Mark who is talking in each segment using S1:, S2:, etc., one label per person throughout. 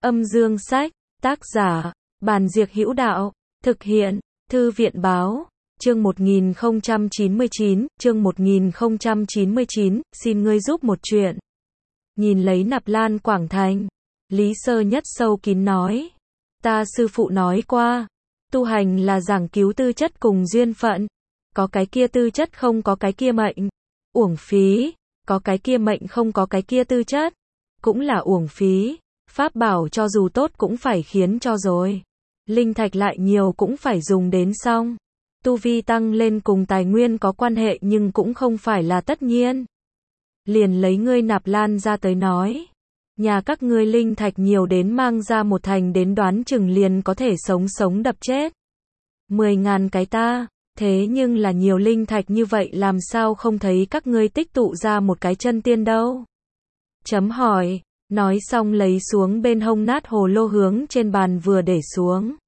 S1: Âm dương sách, tác giả, Bàn Diệc Hữu Đạo, thực hiện, Thư viện Báo, chương 1099, xin ngươi giúp một chuyện. Nhìn lấy Nạp Lan Quảng Thành, Lý Sơ Nhất sâu kín nói, ta sư phụ nói qua, tu hành là giảng cứu tư chất cùng duyên phận, có cái kia tư chất không có cái kia mệnh, uổng phí, có cái kia mệnh không có cái kia tư chất, cũng là uổng phí, pháp bảo cho dù tốt cũng phải khiến cho rồi, linh thạch lại nhiều cũng phải dùng đến xong, tu vi tăng lên cùng tài nguyên có quan hệ nhưng cũng không phải là tất nhiên. Liền lấy ngươi Nạp Lan ra tới nói, nhà các ngươi linh thạch nhiều đến mang ra một thành đến đoán chừng liền có thể sống sống đập chết. 10.000 cái ta, thế nhưng là nhiều linh thạch như vậy làm sao không thấy các ngươi tích tụ ra một cái chân tiên đâu? Chấm hỏi, nói xong lấy xuống bên hông nát hồ lô hướng trên bàn vừa để xuống.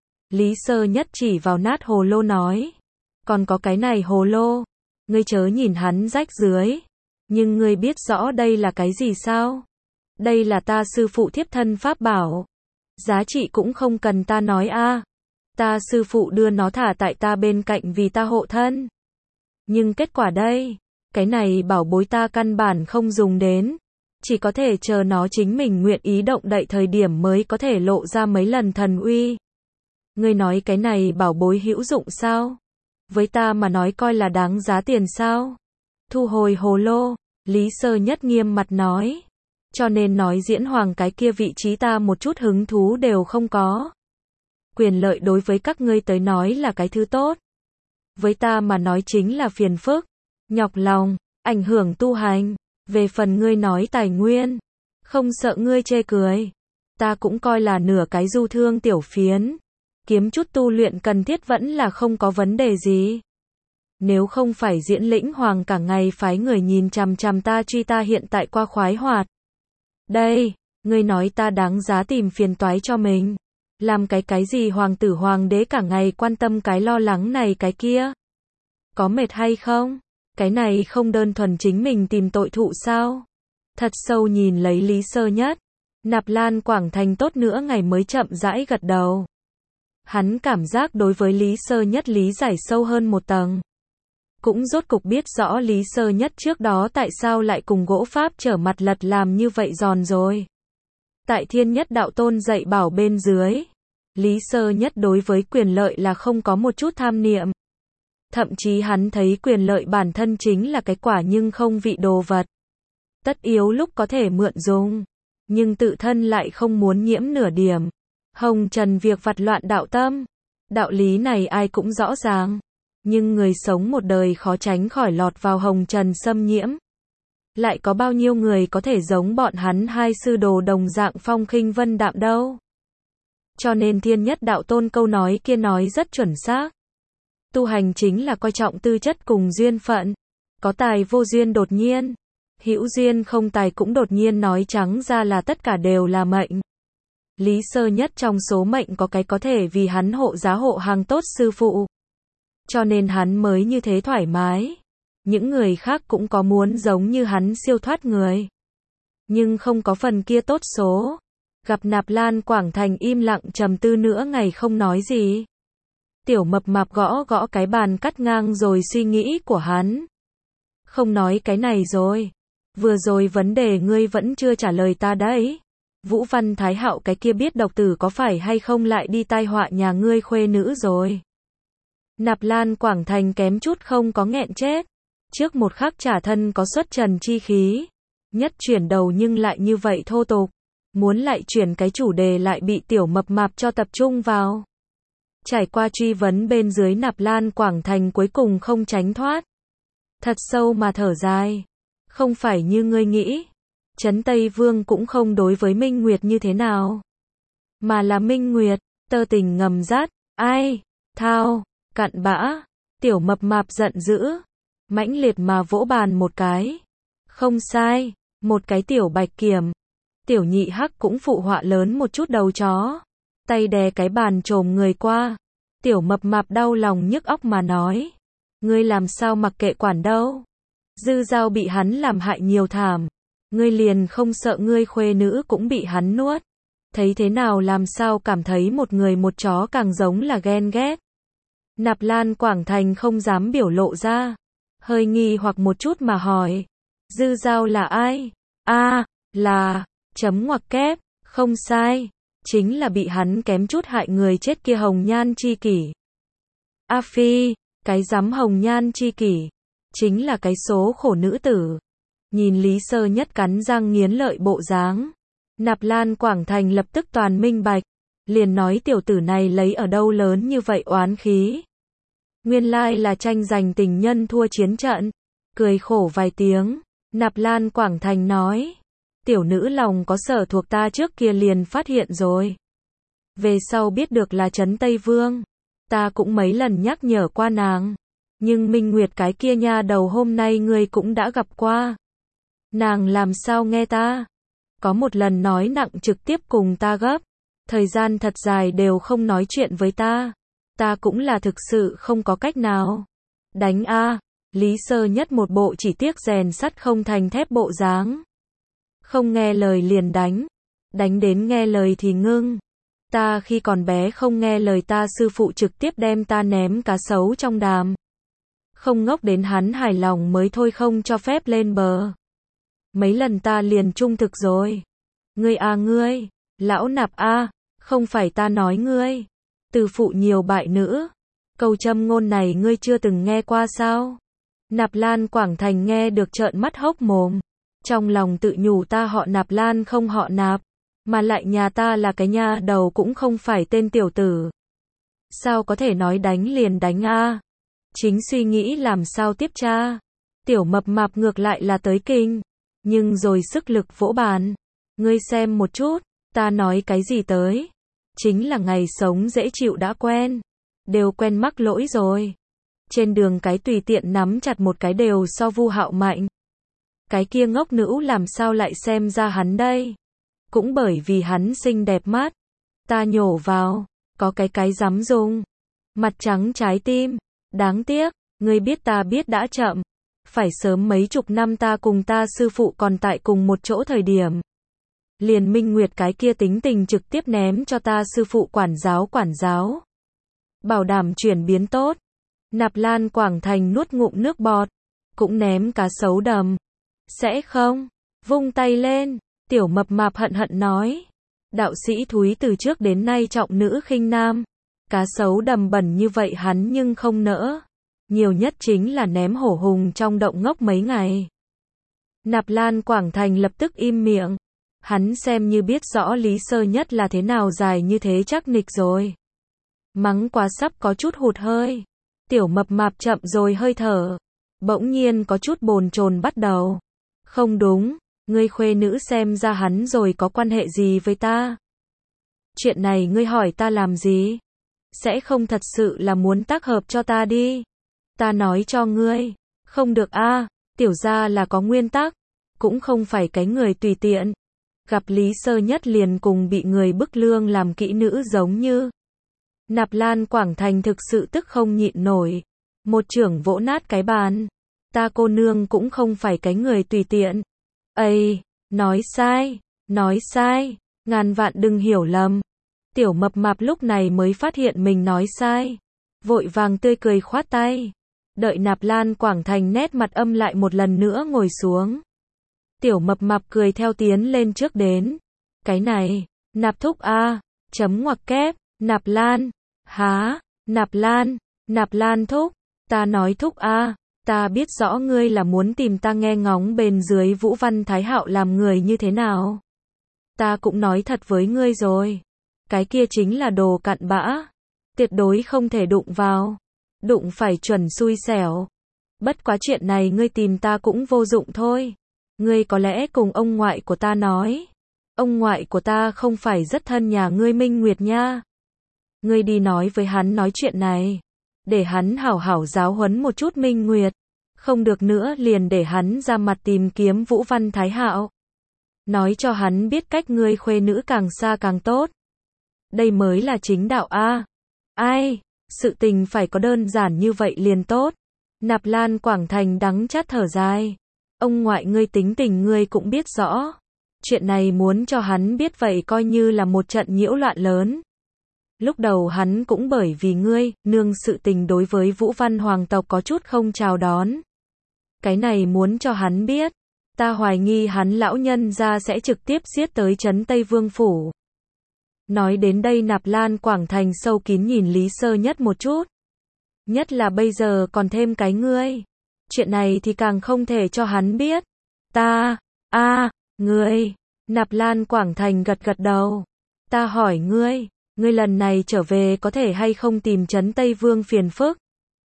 S1: Lý Sơ Nhất chỉ vào nát hồ lô nói, còn có cái này hồ lô, ngươi chớ nhìn hắn rách dưới, nhưng ngươi biết rõ đây là cái gì sao? Đây là ta sư phụ thiếp thân pháp bảo, giá trị cũng không cần ta nói a, ta sư phụ đưa nó thả tại ta bên cạnh vì ta hộ thân. Nhưng kết quả đây, cái này bảo bối ta căn bản không dùng đến, chỉ có thể chờ nó chính mình nguyện ý động đậy thời điểm mới có thể lộ ra mấy lần thần uy. Ngươi nói cái này bảo bối hữu dụng sao? Với ta mà nói coi là đáng giá tiền sao? Thu hồi hồ lô, Lý Sơ Nhất nghiêm mặt nói. Cho nên nói diễn hoàng cái kia vị trí ta một chút hứng thú đều không có. Quyền lợi đối với các ngươi tới nói là cái thứ tốt. Với ta mà nói chính là phiền phức, nhọc lòng, ảnh hưởng tu hành. Về phần ngươi nói tài nguyên, không sợ ngươi chê cười. Ta cũng coi là nửa cái du thương tiểu phiến. Kiếm chút tu luyện cần thiết vẫn là không có vấn đề gì. Nếu không phải diễn lĩnh hoàng cả ngày phái người nhìn chằm chằm ta truy ta hiện tại qua khoái hoạt. Đây, ngươi nói ta đáng giá tìm phiền toái cho mình. Làm cái gì hoàng tử hoàng đế cả ngày quan tâm cái lo lắng này cái kia. Có mệt hay không? Cái này không đơn thuần chính mình tìm tội thụ sao? Thật sâu nhìn lấy Lý Sơ Nhất. Nạp Lan Quảng Thành tốt nữa ngày mới chậm rãi gật đầu. Hắn cảm giác đối với Lý Sơ Nhất lý giải sâu hơn một tầng. Cũng rốt cục biết rõ Lý Sơ Nhất trước đó tại sao lại cùng gỗ pháp trở mặt lật làm như vậy giòn rồi. Tại Thiên Nhất Đạo Tôn dạy bảo bên dưới, Lý Sơ Nhất đối với quyền lợi là không có một chút tham niệm. Thậm chí hắn thấy quyền lợi bản thân chính là cái quả nhưng không vị đồ vật. Tất yếu lúc có thể mượn dùng, nhưng tự thân lại không muốn nhiễm nửa điểm. Hồng trần việc vặt loạn đạo tâm. Đạo lý này ai cũng rõ ràng. Nhưng người sống một đời khó tránh khỏi lọt vào hồng trần xâm nhiễm. Lại có bao nhiêu người có thể giống bọn hắn hai sư đồ đồng dạng phong khinh vân đạm đâu. Cho nên Thiên Nhất Đạo Tôn câu nói kia nói rất chuẩn xác. Tu hành chính là coi trọng tư chất cùng duyên phận. Có tài vô duyên đột nhiên. Hữu duyên không tài cũng đột nhiên, nói trắng ra là tất cả đều là mệnh. Lý Sơ Nhất trong số mệnh có cái có thể vì hắn hộ giá hộ hàng tốt sư phụ. Cho nên hắn mới như thế thoải mái. Những người khác cũng có muốn giống như hắn siêu thoát người. Nhưng không có phần kia tốt số. Gặp Nạp Lan Quảng Thành im lặng trầm tư nửa ngày không nói gì. Tiểu Mập Mạp gõ gõ cái bàn cắt ngang rồi suy nghĩ của hắn. Không nói cái này rồi. Vừa rồi vấn đề ngươi vẫn chưa trả lời ta đấy. Vũ Văn Thái Hạo cái kia biết độc tử có phải hay không lại đi tai họa nhà ngươi khuê nữ rồi. Nạp Lan Quảng Thành kém chút không có nghẹn chết. Trước một khắc trả thân có xuất trần chi khí. Nhất chuyển đầu nhưng lại như vậy thô tục. Muốn lại chuyển cái chủ đề lại bị Tiểu Mập Mạp cho tập trung vào. Trải qua truy vấn bên dưới Nạp Lan Quảng Thành cuối cùng không tránh thoát. Thật sâu mà thở dài. Không phải như ngươi nghĩ. Trấn Tây Vương cũng không đối với Minh Nguyệt như thế nào. Mà là Minh Nguyệt, tơ tình ngầm dắt, ai, thao, cặn bã. Tiểu Mập Mạp giận dữ. Mãnh liệt mà vỗ bàn một cái. Không sai, một cái tiểu bạch kiểm. Tiểu Nhị Hắc cũng phụ họa lớn một chút đầu chó. Tay đè cái bàn trồm người qua. Tiểu Mập Mạp đau lòng nhức óc mà nói. Ngươi làm sao mặc kệ quản đâu. Dư Giao bị hắn làm hại nhiều thảm. Ngươi liền không sợ ngươi khuê nữ cũng bị hắn nuốt. thấy thế nào làm sao cảm thấy một người một chó càng giống là ghen ghét. Nạp Lan Quảng Thành không dám biểu lộ ra, hơi nghi hoặc một chút mà hỏi, Dư Dao là ai? Là, chấm ngoặc kép, không sai, chính là bị hắn kém chút hại người chết kia Hồng Nhan Chi Kỷ. A Phi, cái rắm Hồng Nhan Chi Kỷ, chính là cái số khổ nữ tử. Nhìn Lý Sơ Nhất cắn răng nghiến lợi bộ dáng, Nạp Lan Quảng Thành lập tức toàn minh bạch, liền nói tiểu tử này lấy ở đâu lớn như vậy oán khí. Nguyên lai là tranh giành tình nhân thua chiến trận, cười khổ vài tiếng, Nạp Lan Quảng Thành nói, tiểu nữ lòng có sở thuộc ta trước kia liền phát hiện rồi. Về sau biết được là Trấn Tây Vương, ta cũng mấy lần nhắc nhở qua nàng, nhưng Minh Nguyệt cái kia nha đầu hôm nay ngươi cũng đã gặp qua. Nàng làm sao nghe ta? Có một lần nói nặng trực tiếp cùng ta gấp, thời gian thật dài đều không nói chuyện với ta. Ta cũng là thực sự không có cách nào. Đánh a, Lý Sơ Nhất một bộ chỉ tiếc rèn sắt không thành thép bộ dáng. Không nghe lời liền đánh, đánh đến nghe lời thì ngưng. Ta khi còn bé không nghe lời ta sư phụ trực tiếp đem ta ném cá sấu trong đàm. Không ngốc đến hắn hài lòng mới thôi không cho phép lên bờ. Mấy lần ta liền trung thực rồi. Ngươi à ngươi, lão Nạp a, không phải ta nói ngươi. Từ phụ nhiều bại nữ. Câu châm ngôn này ngươi chưa từng nghe qua sao? Nạp Lan Quảng Thành nghe được trợn mắt hốc mồm. Trong lòng tự nhủ ta họ Nạp Lan không họ Nạp. Mà lại nhà ta là cái nha đầu cũng không phải tên tiểu tử. Sao có thể nói đánh liền đánh a? Chính suy nghĩ làm sao tiếp tra. Tiểu mập mạp ngược lại là tới kinh. Nhưng rồi sức lực vỗ bàn. Ngươi xem một chút, ta nói cái gì tới. Chính là ngày sống dễ chịu đã quen. Đều quen mắc lỗi rồi. Trên đường cái tùy tiện nắm chặt một cái đều so Vu Hạo mạnh. Cái kia ngốc nữ làm sao lại xem ra hắn đây. Cũng bởi vì hắn xinh đẹp mắt. Ta nhổ vào, có cái dám dùng. Mặt trắng trái tim. Đáng tiếc, ngươi biết ta biết đã chậm. Phải sớm mấy chục năm ta cùng ta sư phụ còn tại cùng một chỗ thời điểm. Liền Minh Nguyệt cái kia tính tình trực tiếp ném cho ta sư phụ quản giáo. Bảo đảm chuyển biến tốt. Nạp Lan Quảng Thành nuốt ngụm nước bọt. Cũng ném cá sấu đầm. Sẽ không? Vung tay lên. Tiểu mập mạp hận hận nói. Đạo sĩ Thúy từ trước đến nay trọng nữ khinh nam. Cá sấu đầm bẩn như vậy hắn nhưng không nỡ. Nhiều nhất chính là ném hổ hùng trong động ngốc mấy ngày. Nạp Lan Quảng Thành lập tức im miệng. Hắn xem như biết rõ Lý Sơ Nhất là thế nào dài như thế chắc nịch rồi. Mắng quá sắp có chút hụt hơi. Tiểu mập mạp chậm rồi hơi thở. Bỗng nhiên có chút bồn chồn bắt đầu. Không đúng, ngươi khuê nữ xem ra hắn rồi có quan hệ gì với ta. Chuyện này ngươi hỏi ta làm gì? Sẽ không thật sự là muốn tác hợp cho ta đi. Ta nói cho ngươi, không được a, tiểu gia là có nguyên tắc, cũng không phải cái người tùy tiện. Gặp Lý Sơ Nhất liền cùng bị người bức lương làm kỹ nữ giống như. Nạp Lan Quảng Thành thực sự tức không nhịn nổi. Một chưởng vỗ nát cái bàn. Ta cô nương cũng không phải cái người tùy tiện. Ây, nói sai, ngàn vạn đừng hiểu lầm. Tiểu mập mạp lúc này mới phát hiện mình nói sai. Vội vàng tươi cười khoát tay. Đợi Nạp Lan Quảng Thành nét mặt âm lại một lần nữa ngồi xuống. Tiểu mập mạp cười theo tiến lên trước đến. Cái này, Nạp thúc a, chấm ngoặc kép, Nạp Lan, há, Nạp Lan thúc, ta nói thúc a, ta biết rõ ngươi là muốn tìm ta nghe ngóng bên dưới Vũ Văn Thái Hạo làm người như thế nào. Ta cũng nói thật với ngươi rồi. Cái kia chính là đồ cặn bã. Tuyệt đối không thể đụng vào. Đụng phải chuẩn xui xẻo. Bất quá chuyện này ngươi tìm ta cũng vô dụng thôi. Ngươi có lẽ cùng ông ngoại của ta nói. Ông ngoại của ta không phải rất thân nhà ngươi Minh Nguyệt nha. Ngươi đi nói với hắn nói chuyện này. Để hắn hảo hảo giáo huấn một chút Minh Nguyệt. Không được nữa liền để hắn ra mặt tìm kiếm Vũ Văn Thái Hạo. Nói cho hắn biết cách ngươi khuê nữ càng xa càng tốt. Đây mới là chính đạo a. Ai, sự tình phải có đơn giản như vậy liền tốt. Nạp Lan Quảng Thành đắng chát thở dài. Ông ngoại ngươi tính tình ngươi cũng biết rõ. Chuyện này muốn cho hắn biết vậy coi như là một trận nhiễu loạn lớn. Lúc đầu hắn cũng bởi vì ngươi, nương sự tình đối với Vũ Văn hoàng tộc có chút không chào đón. Cái này muốn cho hắn biết, ta hoài nghi hắn lão nhân gia sẽ trực tiếp giết tới trấn Tây Vương Phủ. Nói đến đây Nạp Lan Quảng Thành sâu kín nhìn Lý Sơ Nhất một chút. Nhất là bây giờ còn thêm cái ngươi. Chuyện này thì càng không thể cho hắn biết. Ngươi. Nạp Lan Quảng Thành gật gật đầu. Ta hỏi ngươi lần này trở về có thể hay không tìm trấn Tây Vương phiền phức?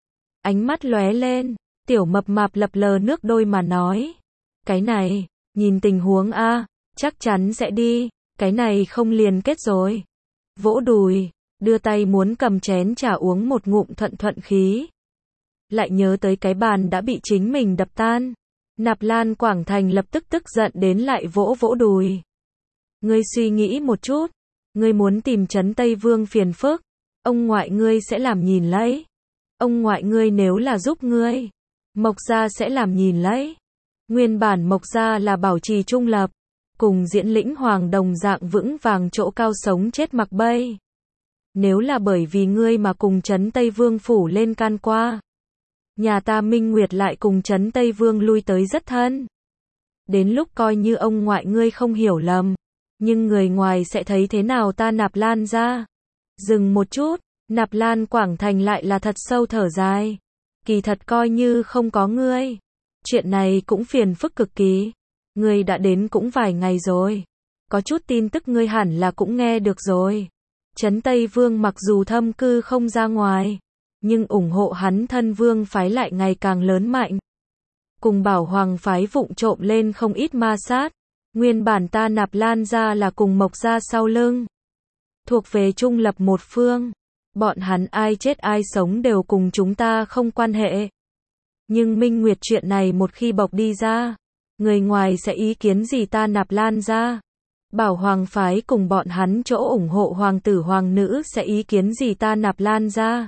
S1: Ánh mắt lóe lên, tiểu mập mạp lập lờ nước đôi mà nói. Cái này, nhìn tình huống chắc chắn sẽ đi, cái này không liền kết rồi. Vỗ đùi, đưa tay muốn cầm chén trà uống một ngụm thuận khí. Lại nhớ tới cái bàn đã bị chính mình đập tan. Nạp Lan Quảng Thành lập tức tức giận đến lại vỗ đùi. Ngươi suy nghĩ một chút, ngươi muốn tìm trấn Tây Vương phiền phức, ông ngoại ngươi sẽ làm nhìn lấy. Ông ngoại ngươi nếu là giúp ngươi, Mộc gia sẽ làm nhìn lấy. Nguyên bản Mộc gia là bảo trì trung lập, cùng Diễn Lĩnh Hoàng đồng dạng vững vàng chỗ cao sống chết mặc bay. Nếu là bởi vì ngươi mà cùng trấn Tây Vương phủ lên can qua, nhà ta Minh Nguyệt lại cùng trấn Tây Vương lui tới rất thân. Đến lúc coi như ông ngoại ngươi không hiểu lầm, nhưng người ngoài sẽ thấy thế nào ta Nạp Lan ra? Dừng một chút, Nạp Lan Quảng Thành lại là thật sâu thở dài. Kỳ thật coi như không có ngươi, chuyện này cũng phiền phức cực kỳ. Ngươi đã đến cũng vài ngày rồi, có chút tin tức ngươi hẳn là cũng nghe được rồi. Trấn Tây Vương mặc dù thâm cư không ra ngoài, nhưng ủng hộ hắn thân vương phái lại ngày càng lớn mạnh. Cùng Bảo Hoàng phái vụng trộm lên không ít ma sát. Nguyên bản ta Nạp Lan ra là cùng Mộc gia sau lưng, thuộc về trung lập một phương. Bọn hắn ai chết ai sống đều cùng chúng ta không quan hệ. Nhưng Minh Nguyệt chuyện này một khi bộc đi ra, người ngoài sẽ ý kiến gì ta Nạp Lan ra? Bảo Hoàng phái cùng bọn hắn chỗ ủng hộ hoàng tử hoàng nữ sẽ ý kiến gì ta Nạp Lan ra?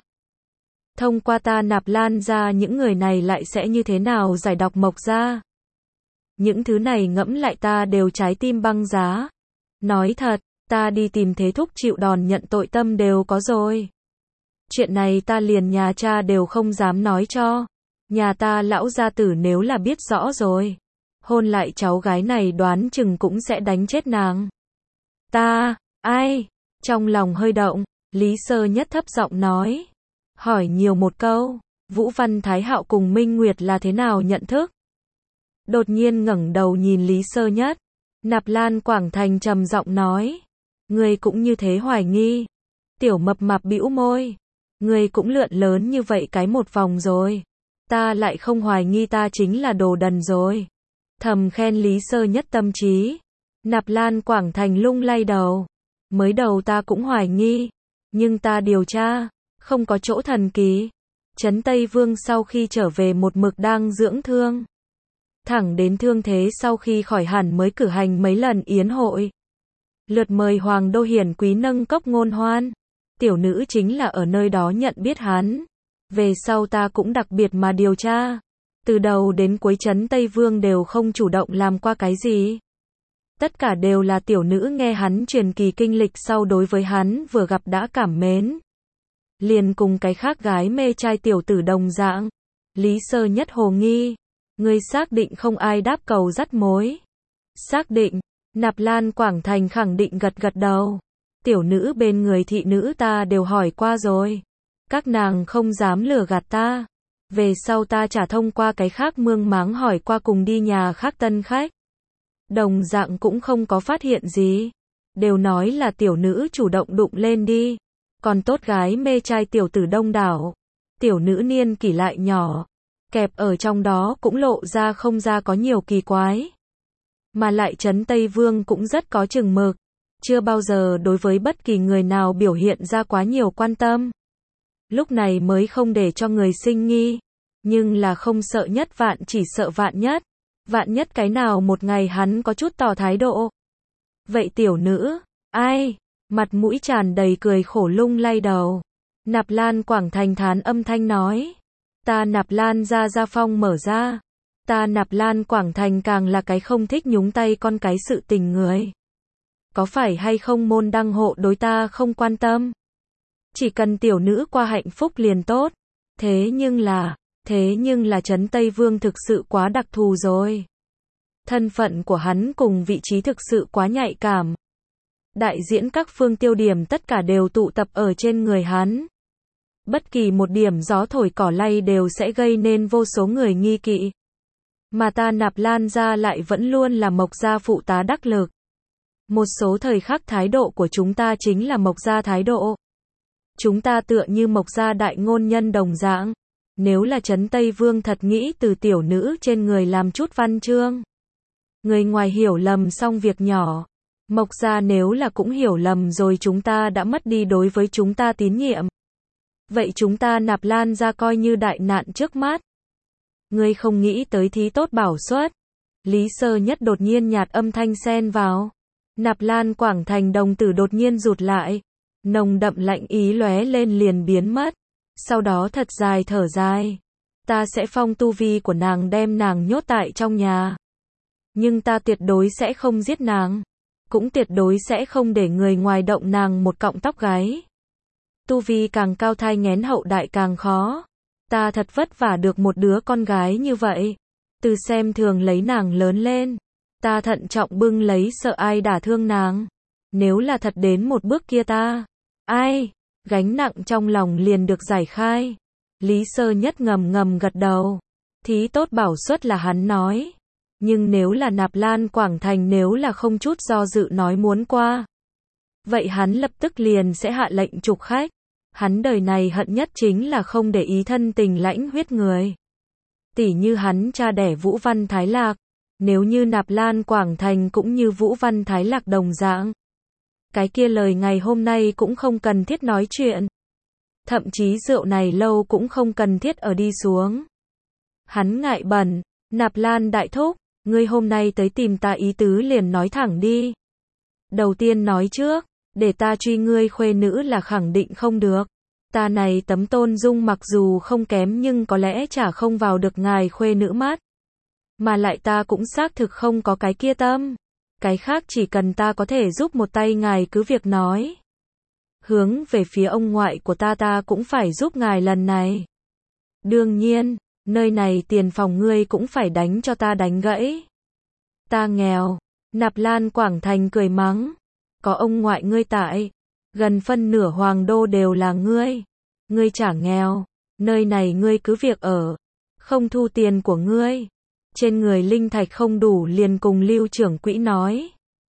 S1: Thông qua ta Nạp Lan ra những người này lại sẽ như thế nào giải độc Mộc gia? Những thứ này ngẫm lại ta đều trái tim băng giá. Nói thật, ta đi tìm thế thúc chịu đòn nhận tội tâm đều có rồi. Chuyện này ta liền nhà cha đều không dám nói cho. Nhà ta lão gia tử nếu là biết rõ rồi, hôn lại cháu gái này đoán chừng cũng sẽ đánh chết nàng. Trong lòng hơi động, Lý Sơ Nhất thấp giọng nói. Hỏi nhiều một câu, Vũ Văn Thái Hạo cùng Minh Nguyệt là thế nào nhận thức? Đột nhiên ngẩng đầu nhìn Lý Sơ Nhất, Nạp Lan Quảng Thành trầm giọng nói. Ngươi cũng như thế hoài nghi. Tiểu mập mạp bĩu môi. Ngươi cũng lượn lớn như vậy cái một vòng rồi. Ta lại không hoài nghi ta chính là đồ đần rồi. Thầm khen Lý Sơ Nhất tâm trí. Nạp Lan Quảng Thành lung lay đầu. Mới đầu ta cũng hoài nghi. Nhưng ta điều tra, không có chỗ thần kỳ. Trấn Tây Vương sau khi trở về một mực đang dưỡng thương. Thẳng đến thương thế sau khi khỏi hẳn mới cử hành mấy lần yến hội. Lượt mời Hoàng đô hiển quý nâng cốc ngôn hoan. Tiểu nữ chính là ở nơi đó nhận biết hắn. Về sau ta cũng đặc biệt mà điều tra. Từ đầu đến cuối trấn Tây Vương đều không chủ động làm qua cái gì. Tất cả đều là tiểu nữ nghe hắn truyền kỳ kinh lịch sau đối với hắn vừa gặp đã cảm mến. Liền cùng cái khác gái mê trai tiểu tử đồng dạng. Lý Sơ Nhất hồ nghi. Ngươi xác định không ai đáp cầu dắt mối? Xác định. Nạp Lan Quảng Thành khẳng định gật gật đầu. Tiểu nữ bên người thị nữ ta đều hỏi qua rồi. Các nàng không dám lừa gạt ta. Về sau ta trả thông qua cái khác mương máng hỏi qua cùng đi nhà khác tân khách. Đồng dạng cũng không có phát hiện gì. Đều nói là tiểu nữ chủ động đụng lên đi. Còn tốt gái mê trai tiểu tử đông đảo. Tiểu nữ niên kỷ lại nhỏ. Kẹp ở trong đó cũng lộ ra không ra có nhiều kỳ quái. Mà lại trấn Tây Vương cũng rất có chừng mực. Chưa bao giờ đối với bất kỳ người nào biểu hiện ra quá nhiều quan tâm. Lúc này mới không để cho người sinh nghi. Nhưng là không sợ nhất vạn chỉ sợ vạn nhất. Vạn nhất cái nào một ngày hắn có chút tỏ thái độ. Vậy tiểu nữ, mặt mũi tràn đầy cười khổ lung lay đầu. Nạp Lan Quảng Thành thán âm thanh nói. Ta Nạp Lan ra gia phong mở ra. Ta Nạp Lan Quảng Thành càng là cái không thích nhúng tay con cái sự tình người. Có phải hay không môn đăng hộ đối ta không quan tâm. Chỉ cần tiểu nữ qua hạnh phúc liền tốt. Thế nhưng là Trấn Tây Vương thực sự quá đặc thù rồi. Thân phận của hắn cùng vị trí thực sự quá nhạy cảm. Đại diễn các phương tiêu điểm tất cả đều tụ tập ở trên người hắn. Bất kỳ một điểm gió thổi cỏ lay đều sẽ gây nên vô số người nghi kỵ. Mà ta Nạp Lan gia lại vẫn luôn là Mộc gia phụ tá đắc lực. Một số thời khắc thái độ của chúng ta chính là Mộc gia thái độ. Chúng ta tựa như Mộc gia đại ngôn nhân đồng dạng. Nếu là Trấn Tây Vương thật nghĩ từ tiểu nữ trên người làm chút văn chương. Người ngoài hiểu lầm xong việc nhỏ. Mộc gia nếu là cũng hiểu lầm rồi chúng ta đã mất đi đối với chúng ta tín nhiệm. Vậy chúng ta Nạp Lan gia coi như đại nạn trước mắt. Ngươi không nghĩ tới thí tốt bảo suất. Lý Sơ Nhất đột nhiên nhạt âm thanh xen vào. Nạp Lan Quảng Thành đồng tử đột nhiên rụt lại. Nồng đậm lạnh ý lóe lên liền biến mất. Sau đó thật dài thở dài. Ta sẽ phong tu vi của nàng đem nàng nhốt tại trong nhà. Nhưng ta tuyệt đối sẽ không giết nàng. Cũng tuyệt đối sẽ không để người ngoài động nàng một cọng tóc gáy. Tu vi càng cao thai nghén hậu đại càng khó. Ta thật vất vả được một đứa con gái như vậy. Từ xem thường lấy nàng lớn lên. Ta thận trọng bưng lấy sợ ai đả thương nàng. Nếu là thật đến một bước kia ta. Ai? Gánh nặng trong lòng liền được giải khai. Lý Sơ Nhất ngầm gật đầu. Thí tốt bảo suất là hắn nói. Nhưng nếu là Nạp Lan Quảng Thành nếu là không chút do dự nói muốn qua. Vậy hắn lập tức liền sẽ hạ lệnh trục khách. Hắn đời này hận nhất chính là không để ý thân tình lãnh huyết người. Tỉ như hắn cha đẻ Vũ Văn Thái Lạc. Nếu như Nạp Lan Quảng Thành cũng như Vũ Văn Thái Lạc đồng dạng. Cái kia lời ngày hôm nay cũng không cần thiết nói chuyện. Thậm chí rượu này lâu cũng không cần thiết ở đi xuống. Hắn ngại bẩn. Nạp Lan đại thúc. Ngươi hôm nay tới tìm ta ý tứ liền nói thẳng đi. Đầu tiên nói trước. Để ta truy ngươi khuê nữ là khẳng định không được. Ta này tấm tôn dung mặc dù không kém nhưng có lẽ chả không vào được ngài khuê nữ mắt. Mà lại ta cũng xác thực không có cái kia tâm. Cái khác chỉ cần ta có thể giúp một tay ngài cứ việc nói. Hướng về phía ông ngoại của ta cũng phải giúp ngài lần này. Đương nhiên, nơi này tiền phòng ngươi cũng phải đánh cho ta đánh gãy. Ta nghèo. Nạp Lan Quảng Thành cười mắng. Có ông ngoại ngươi tại. Gần phân nửa hoàng đô đều là ngươi. Ngươi chả nghèo. Nơi này ngươi cứ việc ở. Không thu tiền của ngươi. Trên người linh thạch không đủ liền cùng Lưu trưởng quỹ nói.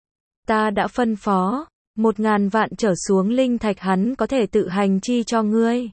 S1: Ta đã phân phó. 1000 vạn trở xuống linh thạch hắn có thể tự hành chi cho ngươi.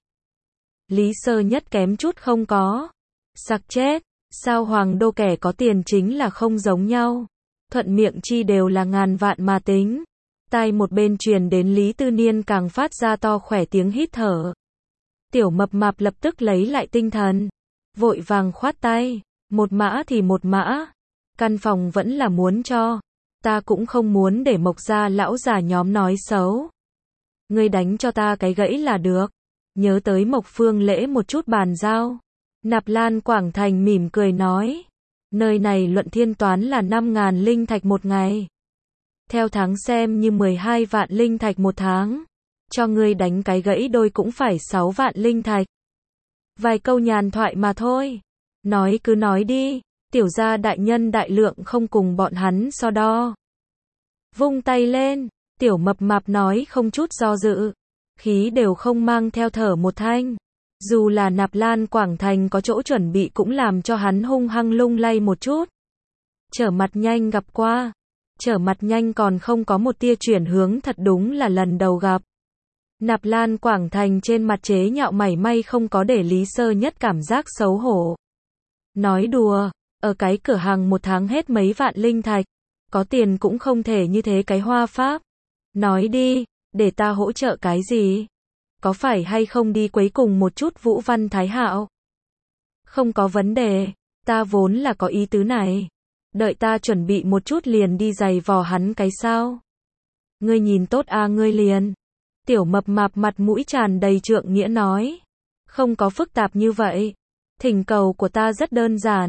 S1: Lý Sơ Nhất kém chút không có. Sặc chết. Sao hoàng đô kẻ có tiền chính là không giống nhau. Thuận miệng chi đều là ngàn vạn mà tính. Tai một bên truyền đến Lý Tư Niên càng phát ra to khỏe tiếng hít thở. Tiểu Mập Mạp lập tức lấy lại tinh thần. Vội vàng khoát tay. Một mã thì một mã. Căn phòng vẫn là muốn cho. Ta cũng không muốn để Mộc gia lão già nhóm nói xấu. Ngươi đánh cho ta cái gãy là được. Nhớ tới Mộc Phương Lễ một chút bàn giao. Nạp Lan Quảng Thành mỉm cười nói. Nơi này luận thiên toán là 5.000 linh thạch một ngày. Theo tháng xem như 12 vạn linh thạch một tháng. Cho ngươi đánh cái gãy đôi cũng phải 6 vạn linh thạch. Vài câu nhàn thoại mà thôi. Nói cứ nói đi. Tiểu gia đại nhân đại lượng không cùng bọn hắn so đo. Vung tay lên. Tiểu Mập Mạp nói không chút do dự. Khí đều không mang theo thở một thanh. Dù là Nạp Lan Quảng Thành có chỗ chuẩn bị cũng làm cho hắn hung hăng lung lay một chút. Trở mặt nhanh gặp qua. Trở mặt nhanh còn không có một tia chuyển hướng thật đúng là lần đầu gặp. Nạp Lan Quảng Thành trên mặt chế nhạo mảy may không có để Lý Sơ Nhất cảm giác xấu hổ. Nói đùa, ở cái cửa hàng một tháng hết mấy vạn linh thạch. Có tiền cũng không thể như thế cái hoa pháp. Nói đi, để ta hỗ trợ cái gì? Có phải hay không đi quấy cùng một chút Vũ Văn Thái Hạo? Không có vấn đề, ta vốn là có ý tứ này. Đợi ta chuẩn bị một chút liền đi giày vò hắn cái sao? Ngươi nhìn tốt à ngươi liền. Tiểu Mập Mạp mặt mũi tràn đầy trượng nghĩa nói. Không có phức tạp như vậy. Thỉnh cầu của ta rất đơn giản.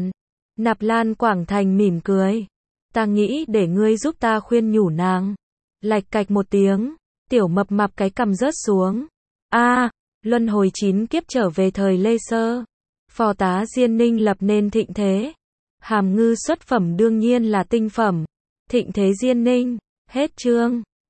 S1: Nạp Lan Quảng Thành mỉm cười. Ta nghĩ để ngươi giúp ta khuyên nhủ nàng. Lạch cạch một tiếng, tiểu mập mạp cái cằm rớt xuống. Luân hồi 9 kiếp trở về thời Lê Sơ. Phò tá Diên Ninh lập nên thịnh thế. Hàm ngư xuất phẩm đương nhiên là tinh phẩm. Thịnh thế Diên Ninh. Hết chương.